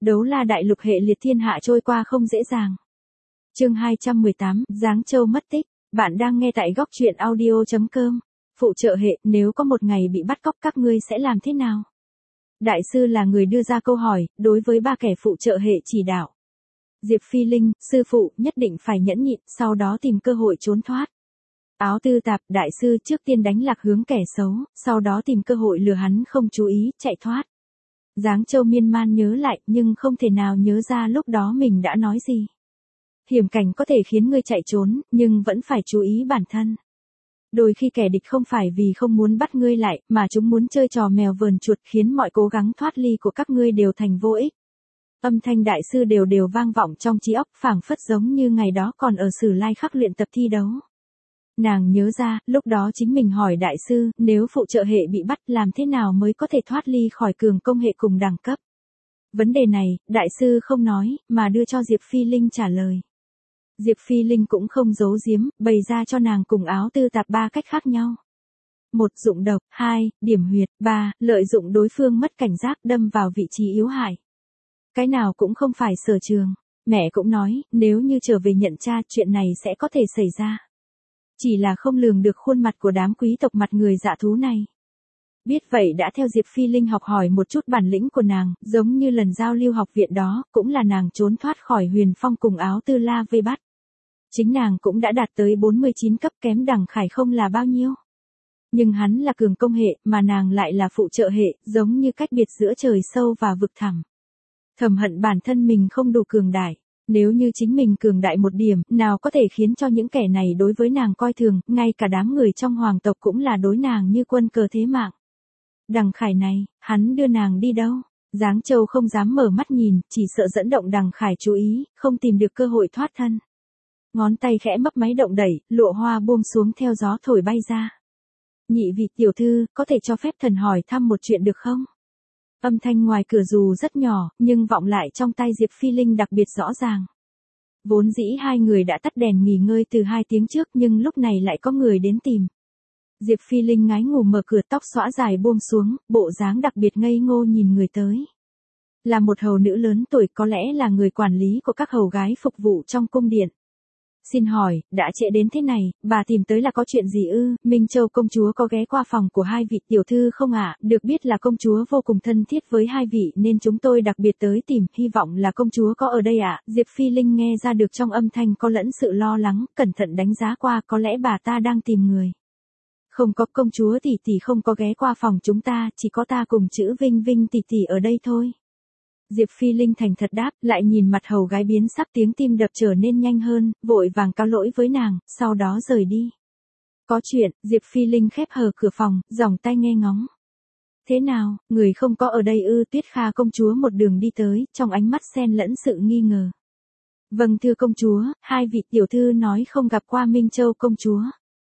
Đấu La đại lục hệ liệt thiên hạ trôi qua không dễ dàng. Chương 218, Giáng Châu mất tích. Bạn đang nghe tại góc truyện audio.com. Phụ trợ hệ, nếu có một ngày bị bắt cóc các ngươi sẽ làm thế nào? Đại sư là người đưa ra câu hỏi, đối với ba kẻ phụ trợ hệ chỉ đạo. Diệp Phi Linh, sư phụ, nhất định phải nhẫn nhịn, sau đó tìm cơ hội trốn thoát. Áo Tư Tạp, đại sư trước tiên đánh lạc hướng kẻ xấu, sau đó tìm cơ hội lừa hắn không chú ý, chạy thoát. Giáng Châu miên man nhớ lại, nhưng không thể nào nhớ ra lúc đó mình đã nói gì. Hiểm cảnh có thể khiến ngươi chạy trốn, nhưng vẫn phải chú ý bản thân. Đôi khi kẻ địch không phải vì không muốn bắt ngươi lại, mà chúng muốn chơi trò mèo vờn chuột khiến mọi cố gắng thoát ly của các ngươi đều thành vô ích. Âm thanh đại sư đều vang vọng trong trí óc, phảng phất giống như ngày đó còn ở Sử Lai Khắc luyện tập thi đấu. Nàng nhớ ra, lúc đó chính mình hỏi đại sư, nếu phụ trợ hệ bị bắt làm thế nào mới có thể thoát ly khỏi cường công hệ cùng đẳng cấp. Vấn đề này, đại sư không nói, mà đưa cho Diệp Phi Linh trả lời. Diệp Phi Linh cũng không giấu giếm, bày ra cho nàng cùng Áo Tư Tạp ba cách khác nhau. 1. Dụng độc, 2. Điểm huyệt, 3. Lợi dụng đối phương mất cảnh giác đâm vào vị trí yếu hại. Cái nào cũng không phải sở trường. Mẹ cũng nói, nếu như trở về nhận cha chuyện này sẽ có thể xảy ra. Chỉ là không lường được khuôn mặt của đám quý tộc mặt người dạ thú này. Biết vậy đã theo Diệp Phi Linh học hỏi một chút bản lĩnh của nàng, giống như lần giao lưu học viện đó, cũng là nàng trốn thoát khỏi Huyền Phong cùng Áo Tư La vây bắt. Chính nàng cũng đã đạt tới 49 cấp, kém Đằng Khải không là bao nhiêu. Nhưng hắn là cường công hệ, mà nàng lại là phụ trợ hệ, giống như cách biệt giữa trời sâu và vực thẳm. Thầm hận bản thân mình không đủ cường đại. Nếu như chính mình cường đại một điểm, nào có thể khiến cho những kẻ này đối với nàng coi thường, ngay cả đám người trong hoàng tộc cũng là đối nàng như quân cờ thế mạng. Đằng Khải này, hắn đưa nàng đi đâu? Giáng Châu không dám mở mắt nhìn, chỉ sợ dẫn động Đằng Khải chú ý, không tìm được cơ hội thoát thân. Ngón tay khẽ mấp máy động đẩy, lụa hoa buông xuống theo gió thổi bay ra. Nhị vị tiểu thư, có thể cho phép thần hỏi thăm một chuyện được không? Âm thanh ngoài cửa dù rất nhỏ, nhưng vọng lại trong tai Diệp Phi Linh đặc biệt rõ ràng. Vốn dĩ hai người đã tắt đèn nghỉ ngơi từ 2 tiếng trước, nhưng lúc này lại có người đến tìm. Diệp Phi Linh ngái ngủ mở cửa, tóc xõa dài buông xuống, bộ dáng đặc biệt ngây ngô nhìn người tới. Là một hầu nữ lớn tuổi, có lẽ là người quản lý của các hầu gái phục vụ trong cung điện. Xin hỏi, đã trễ đến thế này, bà tìm tới là có chuyện gì ư? Minh Châu công chúa có ghé qua phòng của hai vị tiểu thư không ạ? Được biết là công chúa vô cùng thân thiết với hai vị nên chúng tôi đặc biệt tới tìm, hy vọng là công chúa có ở đây ạ. Diệp Phi Linh nghe ra được trong âm thanh có lẫn sự lo lắng, cẩn thận đánh giá qua, có lẽ bà ta đang tìm người. Không có, công chúa tỷ tỷ không có ghé qua phòng chúng ta, chỉ có ta cùng chữ Vinh Vinh tỷ tỷ ở đây thôi. Diệp Phi Linh thành thật đáp, lại nhìn mặt hầu gái biến sắc, tiếng tim đập trở nên nhanh hơn, vội vàng cáo lỗi với nàng, sau đó rời đi. Có chuyện, Diệp Phi Linh khép hờ cửa phòng, giòng tai nghe ngóng. Thế nào, người không có ở đây ư? Tuyết Kha công chúa một đường đi tới, trong ánh mắt xen lẫn sự nghi ngờ. Vâng thưa công chúa, hai vị tiểu thư nói không gặp qua Minh Châu công chúa.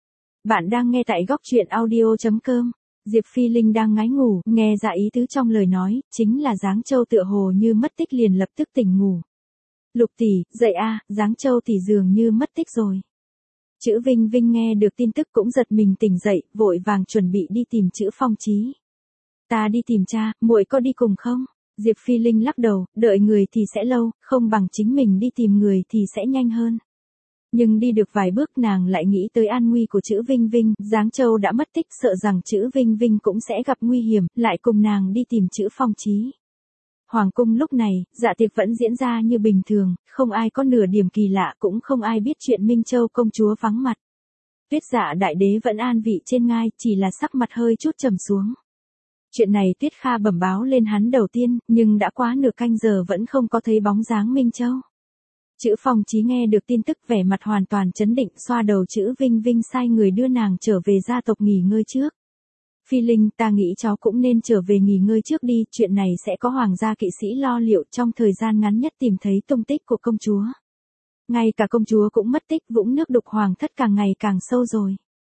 Bạn đang nghe tại góc truyện audio.com. Diệp Phi Linh đang ngái ngủ, nghe ra ý tứ trong lời nói, chính là Giáng Châu tựa hồ như mất tích liền lập tức tỉnh ngủ. Lục tỷ, dậy a, Giáng Châu tỷ dường như mất tích rồi. Chữ Vinh Vinh nghe được tin tức cũng giật mình tỉnh dậy, vội vàng chuẩn bị đi tìm chữ Phong Chí. Ta đi tìm cha, muội có đi cùng không? Diệp Phi Linh lắc đầu, đợi người thì sẽ lâu, không bằng chính mình đi tìm người thì sẽ nhanh hơn. Nhưng đi được vài bước nàng lại nghĩ tới an nguy của chữ Vinh Vinh, Giáng Châu đã mất tích, sợ rằng chữ Vinh Vinh cũng sẽ gặp nguy hiểm, lại cùng nàng đi tìm chữ Phong Chí. Hoàng cung lúc này, dạ tiệc vẫn diễn ra như bình thường, không ai có nửa điểm kỳ lạ, cũng không ai biết chuyện Minh Châu công chúa vắng mặt. Tuyết Dạ đại đế vẫn an vị trên ngai, chỉ là sắc mặt hơi chút trầm xuống. Chuyện này Tuyết Kha bẩm báo lên hắn đầu tiên, nhưng đã quá nửa canh giờ vẫn không có thấy bóng dáng Minh Châu. Chữ Phong Chí nghe được tin tức vẻ mặt hoàn toàn chấn định, xoa đầu chữ Vinh Vinh sai người đưa nàng trở về gia tộc nghỉ ngơi trước. Phi Linh, ta nghĩ cháu cũng nên trở về nghỉ ngơi trước đi, chuyện này sẽ có hoàng gia kỵ sĩ lo liệu, trong thời gian ngắn nhất tìm thấy tung tích của công chúa. Ngay cả công chúa cũng mất tích, vũng nước đục hoàng thất càng ngày càng sâu rồi.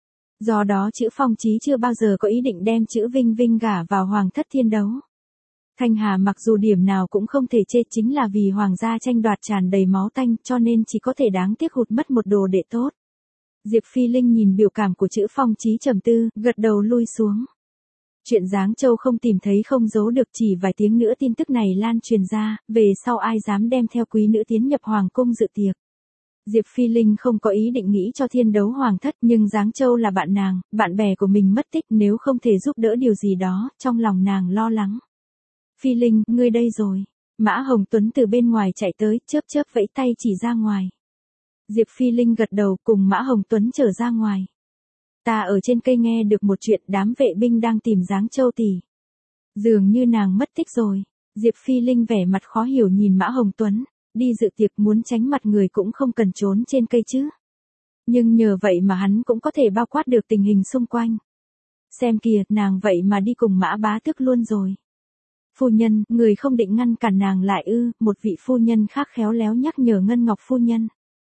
Do đó chữ Phong Chí chưa bao giờ có ý định đem chữ Vinh Vinh gả vào hoàng thất thiên đấu. Thanh Hà mặc dù điểm nào cũng không thể chê, chính là vì hoàng gia tranh đoạt tràn đầy máu tanh, cho nên chỉ có thể đáng tiếc hụt mất một đồ đệ tốt. Diệp Phi Linh nhìn biểu cảm của chữ Phong Chí trầm tư, gật đầu lui xuống. Chuyện Giáng Châu không tìm thấy không giấu được, chỉ vài tiếng nữa tin tức này lan truyền ra, về sau ai dám đem theo quý nữ tiến nhập hoàng cung dự tiệc. Diệp Phi Linh không có ý định nghĩ cho Thiên Đấu Hoàng thất, nhưng Giáng Châu là bạn nàng, bạn bè của mình mất tích, nếu không thể giúp đỡ điều gì đó, trong lòng nàng lo lắng. Phi Linh, ngươi đây rồi. Mã Hồng Tuấn từ bên ngoài chạy tới, chớp chớp vẫy tay chỉ ra ngoài. Diệp Phi Linh gật đầu cùng Mã Hồng Tuấn trở ra ngoài. Ta ở trên cây nghe được một chuyện, đám vệ binh đang tìm Giáng Châu tỷ. Dường như nàng mất tích rồi. Diệp Phi Linh vẻ mặt khó hiểu nhìn Mã Hồng Tuấn, đi dự tiệc muốn tránh mặt người cũng không cần trốn trên cây chứ. Nhưng nhờ vậy mà hắn cũng có thể bao quát được tình hình xung quanh. Xem kìa, nàng vậy mà đi cùng Mã Bá Tước luôn rồi. Phu nhân, người không định ngăn cản nàng lại ư? Một vị phu nhân khác khéo léo nhắc nhở Ngân Ngọc phu nhân.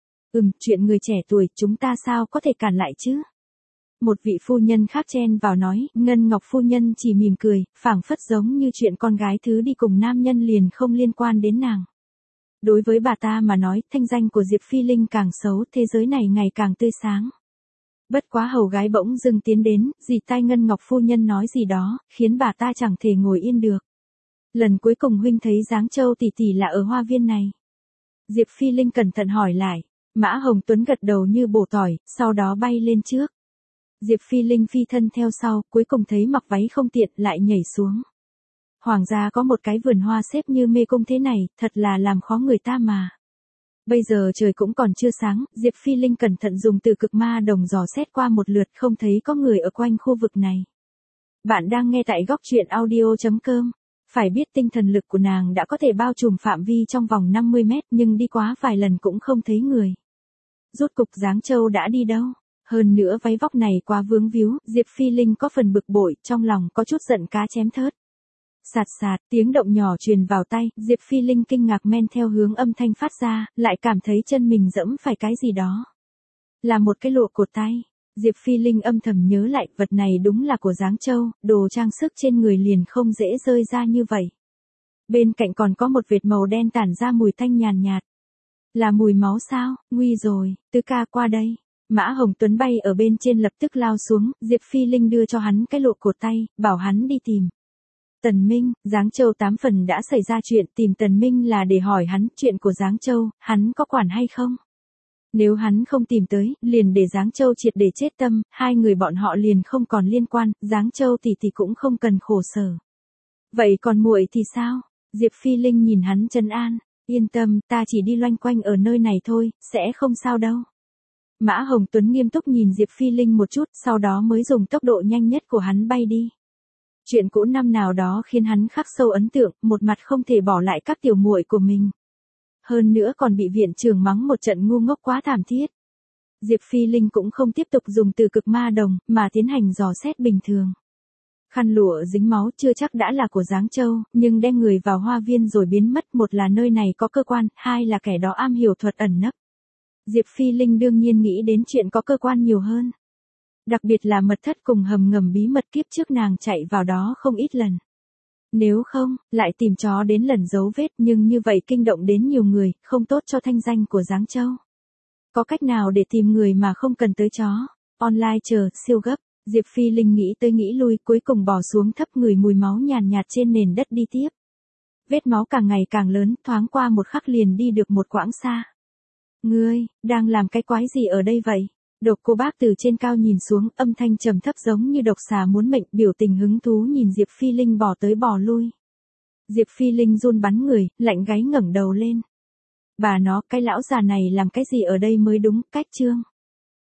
Chuyện người trẻ tuổi, chúng ta sao có thể cản lại chứ? Một vị phu nhân khác chen vào nói, Ngân Ngọc phu nhân chỉ mỉm cười, phảng phất giống như chuyện con gái thứ đi cùng nam nhân liền không liên quan đến nàng. Đối với bà ta mà nói, thanh danh của Diệp Phi Linh càng xấu, thế giới này ngày càng tươi sáng. Bất quá hầu gái bỗng dưng tiến đến, dì tai Ngân Ngọc phu nhân nói gì đó, khiến bà ta chẳng thể ngồi yên được. Lần cuối cùng huynh thấy Giáng Châu tỷ tỷ là ở hoa viên này. Diệp Phi Linh cẩn thận hỏi lại. Mã Hồng Tuấn gật đầu như bổ tỏi, sau đó bay lên trước. Diệp Phi Linh phi thân theo sau, cuối cùng thấy mặc váy không tiện lại nhảy xuống. Hoàng gia có một cái vườn hoa xếp như mê cung thế này, thật là làm khó người ta mà. Bây giờ trời cũng còn chưa sáng, Diệp Phi Linh cẩn thận dùng từ cực ma đồng dò xét qua một lượt, không thấy có người ở quanh khu vực này. Bạn đang nghe tại góc truyện audio.com. Phải biết tinh thần lực của nàng đã có thể bao trùm phạm vi trong vòng 50 mét, nhưng đi quá vài lần cũng không thấy người. Rốt cục Giáng Châu đã đi đâu? Hơn nữa váy vóc này quá vướng víu, Diệp Phi Linh có phần bực bội, trong lòng có chút giận cá chém thớt. Sạt sạt, tiếng động nhỏ truyền vào tay, Diệp Phi Linh kinh ngạc men theo hướng âm thanh phát ra, lại cảm thấy chân mình dẫm phải cái gì đó. Là một cái lụa cột tay. Diệp Phi Linh âm thầm nhớ lại, vật này đúng là của Giáng Châu, đồ trang sức trên người liền không dễ rơi ra như vậy. Bên cạnh còn có một vệt màu đen tản ra mùi tanh nhàn nhạt. Là mùi máu sao? Nguy rồi, Tứ ca qua đây. Mã Hồng Tuấn bay ở bên trên lập tức lao xuống, Diệp Phi Linh đưa cho hắn cái lụa cột tay, bảo hắn đi tìm. Tần Minh, Giáng Châu 8 phần đã xảy ra chuyện, tìm Tần Minh là để hỏi hắn chuyện của Giáng Châu, hắn có quản hay không? Nếu hắn không tìm tới, liền để Giáng Châu triệt để chết tâm, hai người bọn họ liền không còn liên quan, Giáng Châu tỷ tỷ cũng không cần khổ sở. Vậy còn muội thì sao? Diệp Phi Linh nhìn hắn trấn an, yên tâm, ta chỉ đi loanh quanh ở nơi này thôi, sẽ không sao đâu. Mã Hồng Tuấn nghiêm túc nhìn Diệp Phi Linh một chút, sau đó mới dùng tốc độ nhanh nhất của hắn bay đi. Chuyện cũ năm nào đó khiến hắn khắc sâu ấn tượng, một mặt không thể bỏ lại các tiểu muội của mình. Hơn nữa còn bị viện trưởng mắng một trận ngu ngốc quá thảm thiết. Diệp Phi Linh cũng không tiếp tục dùng từ cực ma đồng, mà tiến hành dò xét bình thường. Khăn lụa dính máu chưa chắc đã là của Giáng Châu, nhưng đem người vào hoa viên rồi biến mất, một là nơi này có cơ quan, hai là kẻ đó am hiểu thuật ẩn nấp. Diệp Phi Linh đương nhiên nghĩ đến chuyện có cơ quan nhiều hơn. Đặc biệt là mật thất cùng hầm ngầm bí mật kiếp trước nàng chạy vào đó không ít lần. Nếu không, lại tìm chó đến lần dấu vết, nhưng như vậy kinh động đến nhiều người, không tốt cho thanh danh của Giáng Châu. Có cách nào để tìm người mà không cần tới chó? Online chờ, siêu gấp. Diệp Phi Linh nghĩ tới nghĩ lui, cuối cùng bò xuống thấp người mùi máu nhàn nhạt trên nền đất đi tiếp. Vết máu càng ngày càng lớn, thoáng qua một khắc liền đi được một quãng xa. Ngươi, đang làm cái quái gì ở đây vậy? Độc Cô Bác từ trên cao nhìn xuống, âm thanh trầm thấp giống như độc xà muốn mệnh, biểu tình hứng thú nhìn Diệp Phi Linh bò tới bò lui. Diệp Phi Linh run bắn người, lạnh gáy ngẩng đầu lên. Bà nó, cái lão già này làm cái gì ở đây mới đúng, cách chương.